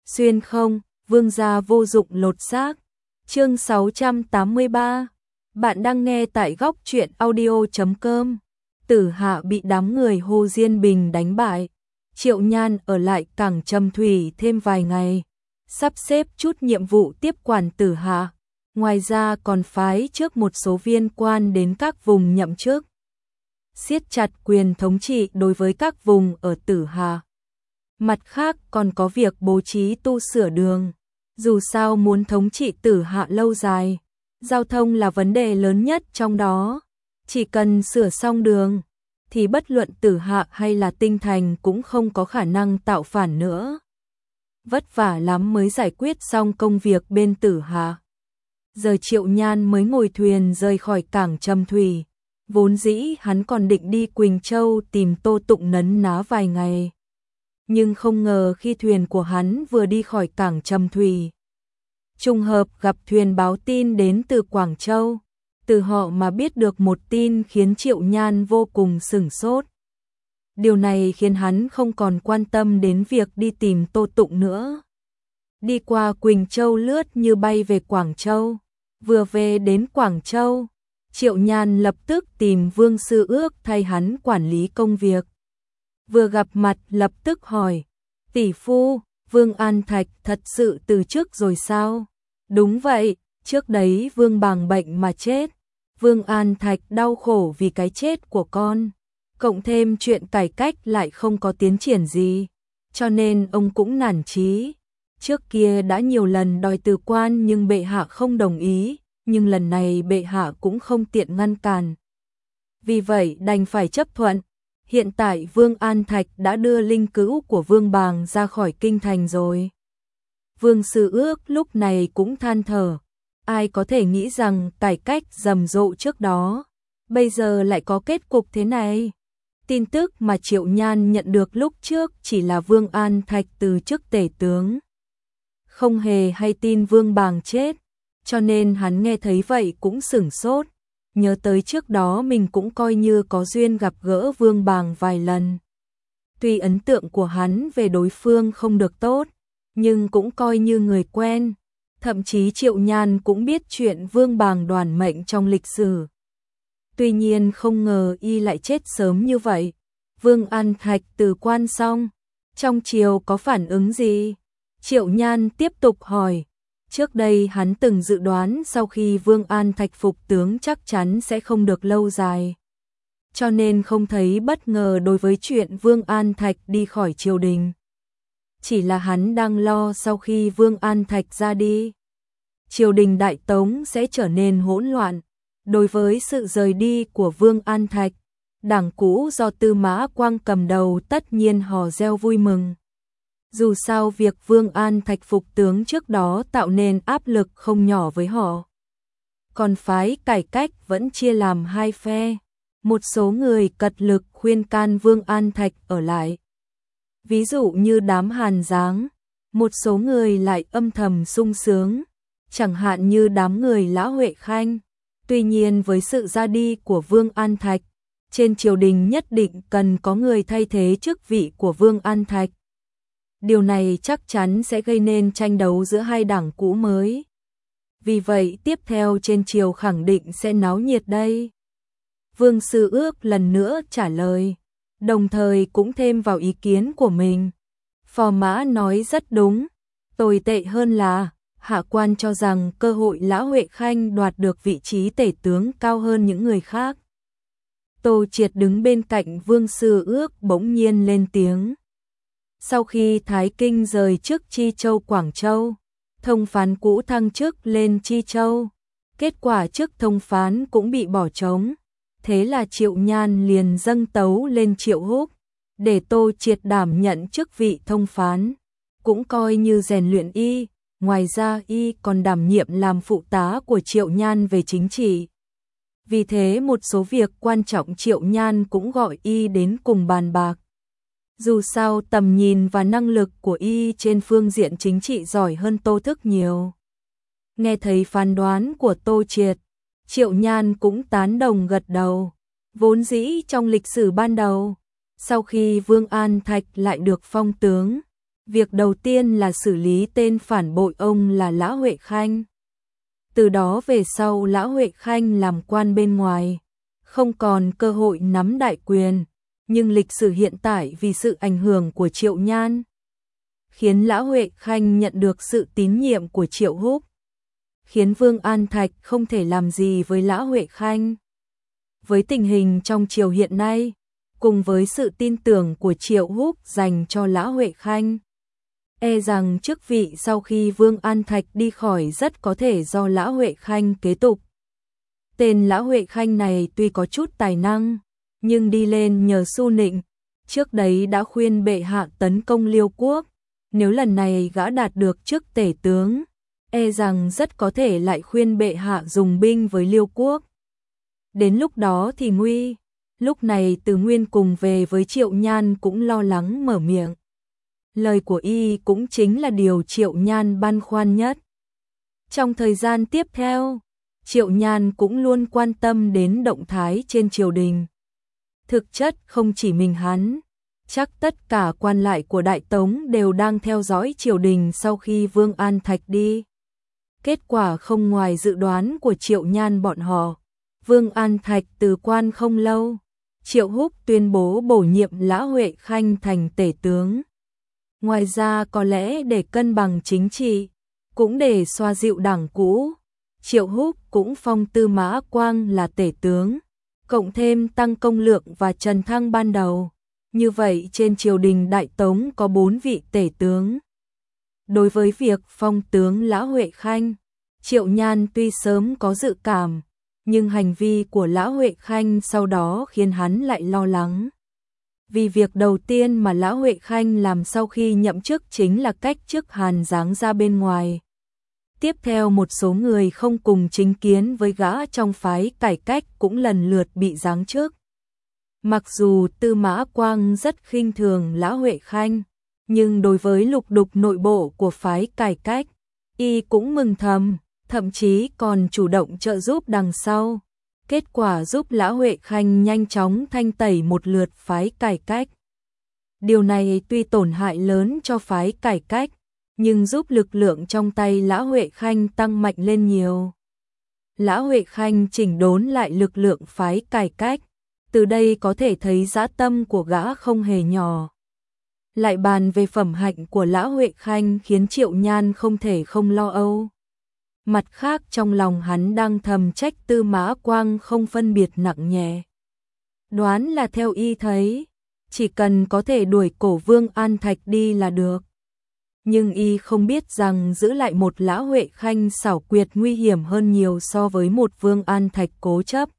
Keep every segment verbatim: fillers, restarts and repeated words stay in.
Xuyên không, vương gia vô dụng lột xác. Chương sáu trăm tám mươi ba. Bạn đang nghe tại góc truyện audio chấm com. Tử Hạ bị đám người Hồ Diên Bình đánh bại. Triệu Nhan ở lại cảng Trầm Thủy thêm vài ngày, sắp xếp chút nhiệm vụ tiếp quản Tử Hạ. Ngoài ra còn phái trước một số viên quan đến các vùng nhậm chức, siết chặt quyền thống trị đối với các vùng ở Tử Hạ. Mặt khác còn có việc bố trí tu sửa đường. Dù sao muốn thống trị Tử Hạ lâu dài, giao thông là vấn đề lớn nhất trong đó. Chỉ cần sửa xong đường, thì bất luận Tử Hạ hay là Tinh Thành cũng không có khả năng tạo phản nữa. Vất vả lắm mới giải quyết xong công việc bên Tử Hạ. Giờ Triệu Nhan mới ngồi thuyền rời khỏi cảng Trầm Thủy. Vốn dĩ hắn còn định đi Quỳnh Châu tìm Tô Tụng nấn ná vài ngày. Nhưng không ngờ khi thuyền của hắn vừa đi khỏi cảng Trầm Thủy, trùng hợp gặp thuyền báo tin đến từ Quảng Châu. Từ họ mà biết được một tin khiến Triệu Nhan vô cùng sửng sốt. Điều này khiến hắn không còn quan tâm đến việc đi tìm Tô Tụng nữa. Đi qua Quỳnh Châu lướt như bay về Quảng Châu. Vừa về đến Quảng Châu, Triệu Nhan lập tức tìm Vương Sư Ước thay hắn quản lý công việc. Vừa gặp mặt lập tức hỏi, tỷ phu, Vương An Thạch thật sự từ chức rồi sao? Đúng vậy, trước đấy Vương bàng bệnh mà chết. Vương An Thạch đau khổ vì cái chết của con, cộng thêm chuyện cải cách lại không có tiến triển gì, cho nên ông cũng nản chí. Trước kia đã nhiều lần đòi từ quan nhưng bệ hạ không đồng ý, nhưng lần này bệ hạ cũng không tiện ngăn cản. Vì vậy đành phải chấp thuận. Hiện tại Vương An Thạch đã đưa linh cữu của Vương Bàng ra khỏi kinh thành rồi. Vương Sư Ước lúc này cũng than thở. Ai có thể nghĩ rằng cải cách rầm rộ trước đó, bây giờ lại có kết cục thế này. Tin tức mà Triệu Nhan nhận được lúc trước chỉ là Vương An Thạch từ chức tể tướng, không hề hay tin Vương Bàng chết, cho nên hắn nghe thấy vậy cũng sửng sốt. Nhớ tới trước đó mình cũng coi như có duyên gặp gỡ Vương Bàng vài lần. Tuy ấn tượng của hắn về đối phương không được tốt, nhưng cũng coi như người quen. Thậm chí Triệu Nhan cũng biết chuyện Vương Bàng đoản mệnh trong lịch sử. Tuy nhiên không ngờ y lại chết sớm như vậy. Vương An Thạch từ quan xong, trong triều có phản ứng gì? Triệu Nhan tiếp tục hỏi. Trước đây hắn từng dự đoán sau khi Vương An Thạch phục tướng chắc chắn sẽ không được lâu dài, cho nên không thấy bất ngờ đối với chuyện Vương An Thạch đi khỏi triều đình. Chỉ là hắn đang lo sau khi Vương An Thạch ra đi, triều đình Đại Tống sẽ trở nên hỗn loạn. Đối với sự rời đi của Vương An Thạch, đảng cũ do Tư Mã Quang cầm đầu tất nhiên hò reo vui mừng. Dù sao việc Vương An Thạch phục tướng trước đó tạo nên áp lực không nhỏ với họ. Còn phái cải cách vẫn chia làm hai phe. Một số người cật lực khuyên can Vương An Thạch ở lại, ví dụ như đám Hàn Giáng. Một số người lại âm thầm sung sướng, chẳng hạn như đám người Lã Huệ Khanh. Tuy nhiên với sự ra đi của Vương An Thạch, trên triều đình nhất định cần có người thay thế chức vị của Vương An Thạch. Điều này chắc chắn sẽ gây nên tranh đấu giữa hai đảng cũ mới. Vì vậy tiếp theo trên triều khẳng định sẽ náo nhiệt đây. Vương Sư Ước lần nữa trả lời, đồng thời cũng thêm vào ý kiến của mình. Phò Mã nói rất đúng, tồi tệ hơn là hạ quan cho rằng cơ hội Lã Huệ Khanh đoạt được vị trí tể tướng cao hơn những người khác. Tô Triệt đứng bên cạnh Vương Sư Ước bỗng nhiên lên tiếng. Sau khi Thái Kinh rời chức Chi Châu Quảng Châu, thông phán cũ thăng chức lên Chi Châu, kết quả chức thông phán cũng bị bỏ trống. Thế là Triệu Nhan liền dâng tấu lên Triệu Húc, để Tô Triệt đảm nhận chức vị thông phán, cũng coi như rèn luyện y. Ngoài ra y còn đảm nhiệm làm phụ tá của Triệu Nhan về chính trị. Vì thế một số việc quan trọng Triệu Nhan cũng gọi y đến cùng bàn bạc. Dù sao tầm nhìn và năng lực của y trên phương diện chính trị giỏi hơn Tô Thức nhiều. Nghe thấy phán đoán của Tô Triệt, Triệu Nhan cũng tán đồng gật đầu. Vốn dĩ trong lịch sử ban đầu, sau khi Vương An Thạch lại được phong tướng, Việc đầu tiên là xử lý tên phản bội ông là Lã Huệ Khanh. Từ đó về sau Lã Huệ Khanh làm quan bên ngoài, không còn cơ hội nắm đại quyền, nhưng lịch sử hiện tại vì sự ảnh hưởng của Triệu Nhan, khiến Lã Huệ Khanh nhận được sự tín nhiệm của Triệu Húc, khiến Vương An Thạch không thể làm gì với Lã Huệ Khanh. Với tình hình trong triều hiện nay, cùng với sự tin tưởng của Triệu Húc dành cho Lã Huệ Khanh, e rằng chức vị sau khi Vương An Thạch đi khỏi rất có thể do Lã Huệ Khanh kế tục. Tên Lã Huệ Khanh này tuy có chút tài năng, nhưng đi lên nhờ Xu Nịnh, trước đấy đã khuyên bệ hạ tấn công Liêu quốc, nếu lần này gã đạt được chức tể tướng, e rằng rất có thể lại khuyên bệ hạ dùng binh với Liêu quốc. Đến lúc đó thì nguy. Lúc này Từ Nguyên cùng về với Triệu Nhan cũng lo lắng mở miệng. Lời của y cũng chính là điều Triệu Nhan băn khoăn nhất. Trong thời gian tiếp theo, Triệu Nhan cũng luôn quan tâm đến động thái trên triều đình. Thực chất không chỉ mình hắn, chắc tất cả quan lại của Đại Tống đều đang theo dõi triều đình sau khi Vương An Thạch đi. Kết quả không ngoài dự đoán của Triệu Nhan bọn họ. Vương An Thạch từ quan không lâu, Triệu Húc tuyên bố bổ nhiệm Lã Huệ Khanh thành tể tướng. Ngoài ra có lẽ để cân bằng chính trị, cũng để xoa dịu đảng cũ, Triệu Húc cũng phong Tư Mã Quang là tể tướng, cộng thêm tăng công lượng và trần thăng ban đầu. Như vậy trên triều đình Đại Tống có bốn vị tể tướng. Đối với việc phong tướng Lã Huệ Khanh, Triệu Nhan tuy sớm có dự cảm, nhưng hành vi của Lã Huệ Khanh sau đó khiến hắn lại lo lắng. Vì việc đầu tiên mà Lã Huệ Khanh làm sau khi nhậm chức chính là cách chức Hàn Giáng ra bên ngoài. Tiếp theo một số người không cùng chính kiến với gã trong phái cải cách cũng lần lượt bị giáng chức. Mặc dù Tư Mã Quang rất khinh thường Lã Huệ Khanh, nhưng đối với lục đục nội bộ của phái cải cách, y cũng mừng thầm, thậm chí còn chủ động trợ giúp đằng sau. Kết quả giúp Lã Huệ Khanh nhanh chóng thanh tẩy một lượt phái cải cách. Điều này tuy tổn hại lớn cho phái cải cách, nhưng giúp lực lượng trong tay Lã Huệ Khanh tăng mạnh lên nhiều. Lã Huệ Khanh chỉnh đốn lại lực lượng phái cải cách, từ đây có thể thấy dã tâm của gã không hề nhỏ. Lại bàn về phẩm hạnh của Lã Huệ Khanh khiến Triệu Nhan không thể không lo âu. Mặt khác trong lòng hắn đang thầm trách Tư Mã Quang không phân biệt nặng nhẹ. Đoán là theo y thấy, chỉ cần có thể đuổi cổ Vương An Thạch đi là được. Nhưng y không biết rằng giữ lại một Lã Huệ Khanh xảo quyệt nguy hiểm hơn nhiều so với một Vương An Thạch cố chấp.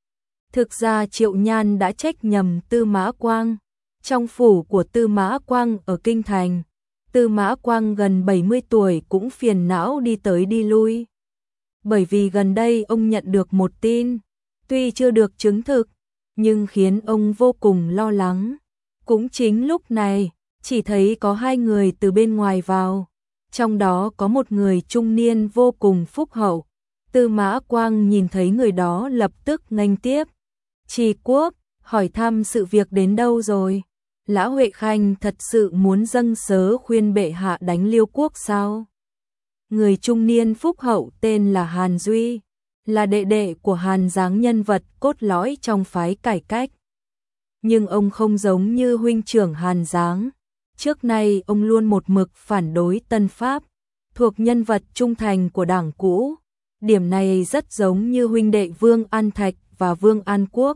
Thực ra Triệu Nhan đã trách nhầm Tư Mã Quang. Trong phủ của Tư Mã Quang ở Kinh Thành, Tư Mã Quang gần bảy mươi tuổi cũng phiền não đi tới đi lui. Bởi vì gần đây ông nhận được một tin, tuy chưa được chứng thực, nhưng khiến ông vô cùng lo lắng. Cũng chính lúc này, chỉ thấy có hai người từ bên ngoài vào, trong đó có một người trung niên vô cùng phúc hậu. Tư Mã Quang nhìn thấy người đó lập tức nghênh tiếp. Trì Quốc, hỏi thăm sự việc đến đâu rồi? Lã Huệ Khanh thật sự muốn dâng sớ khuyên bệ hạ đánh Liêu quốc sao? Người trung niên phúc hậu tên là Hàn Duy, là đệ đệ của Hàn Giáng, nhân vật cốt lõi trong phái cải cách. Nhưng ông không giống như huynh trưởng Hàn Giáng. Trước nay ông luôn một mực phản đối Tân Pháp, thuộc nhân vật trung thành của đảng cũ. Điểm này rất giống như huynh đệ Vương An Thạch và Vương An Quốc.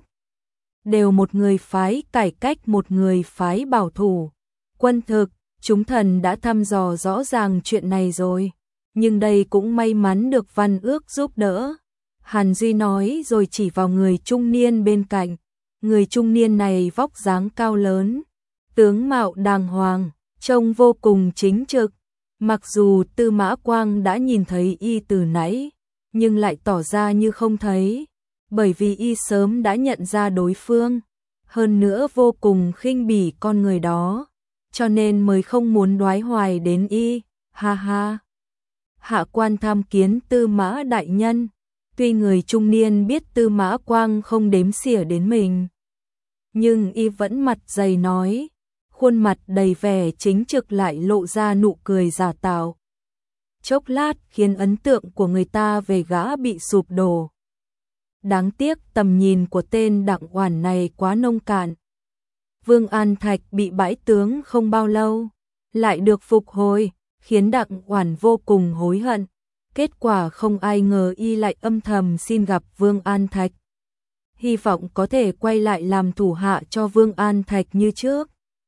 Đều một người phái cải cách, một người phái bảo thủ. Quân thực, chúng thần đã thăm dò rõ ràng chuyện này rồi, nhưng đây cũng may mắn được Văn Ước giúp đỡ. Hàn Duy nói rồi chỉ vào người trung niên bên cạnh. Người trung niên này vóc dáng cao lớn, tướng mạo đàng hoàng, trông vô cùng chính trực. Mặc dù Tư Mã Quang đã nhìn thấy y từ nãy, nhưng lại tỏ ra như không thấy, bởi vì y sớm đã nhận ra đối phương, hơn nữa vô cùng khinh bỉ con người đó, cho nên mới không muốn đoái hoài đến y. Ha ha. Hạ quan tham kiến Tư Mã đại nhân. Tuy người trung niên biết Tư Mã Quang không đếm xỉa đến mình, nhưng y vẫn mặt dày nói, khuôn mặt đầy vẻ chính trực lại lộ ra nụ cười giả tạo. Chốc lát khiến ấn tượng của người ta về gã bị sụp đổ. Đáng tiếc tầm nhìn của tên Đặng Oản này quá nông cạn. Vương An Thạch bị bãi tướng không bao lâu, lại được phục hồi, khiến Đặng Oản vô cùng hối hận. Kết quả không ai ngờ y lại âm thầm xin gặp Vương An Thạch. Hy vọng có thể quay lại làm thủ hạ cho Vương An Thạch như trước.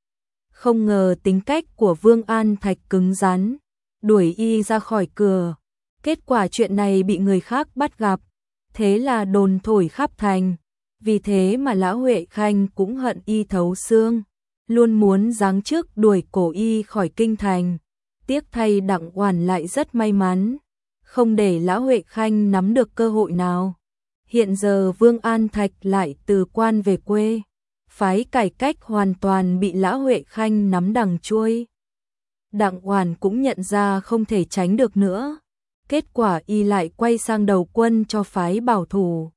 Không ngờ tính cách của Vương An Thạch cứng rắn, đuổi y ra khỏi cửa. Kết quả chuyện này bị người khác bắt gặp, thế là đồn thổi khắp thành. Vì thế mà Lão Huệ Khanh cũng hận y thấu xương, luôn muốn giáng chức đuổi cổ y khỏi kinh thành. Tiếc thay Đặng Oản lại rất may mắn, không để Lão Huệ Khanh nắm được cơ hội nào. Hiện giờ Vương An Thạch lại từ quan về quê, phái cải cách hoàn toàn bị Lão Huệ Khanh nắm đằng chuôi. Đặng Oản cũng nhận ra không thể tránh được nữa, kết quả y lại quay sang đầu quân cho phái bảo thủ.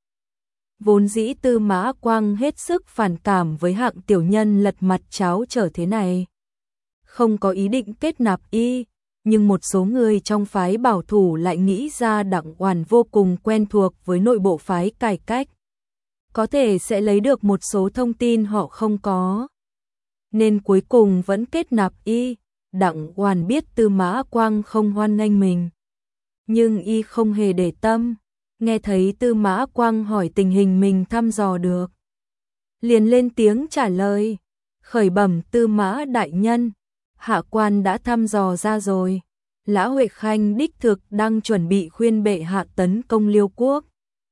Vốn dĩ Tư Mã Quang hết sức phản cảm với hạng tiểu nhân lật mặt cháo trở thế này, không có ý định kết nạp y, nhưng một số người trong phái bảo thủ lại nghĩ ra Đặng Oản vô cùng quen thuộc với nội bộ phái cải cách, có thể sẽ lấy được một số thông tin họ không có, nên cuối cùng vẫn kết nạp y. Đặng Oản biết Tư Mã Quang không hoan nghênh mình, nhưng y không hề để tâm. Nghe thấy Tư Mã Quang hỏi tình hình mình thăm dò được, liền lên tiếng trả lời. Khởi bẩm Tư Mã đại nhân, hạ quan đã thăm dò ra rồi. Lão Huệ Khanh đích thực đang chuẩn bị khuyên bệ hạ tấn công Liêu quốc.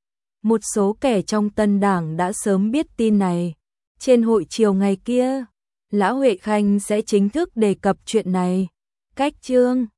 Một số kẻ trong Tân Đảng đã sớm biết tin này. Trên hội chiều ngày kia, Lão Huệ Khanh sẽ chính thức đề cập chuyện này. Cách chương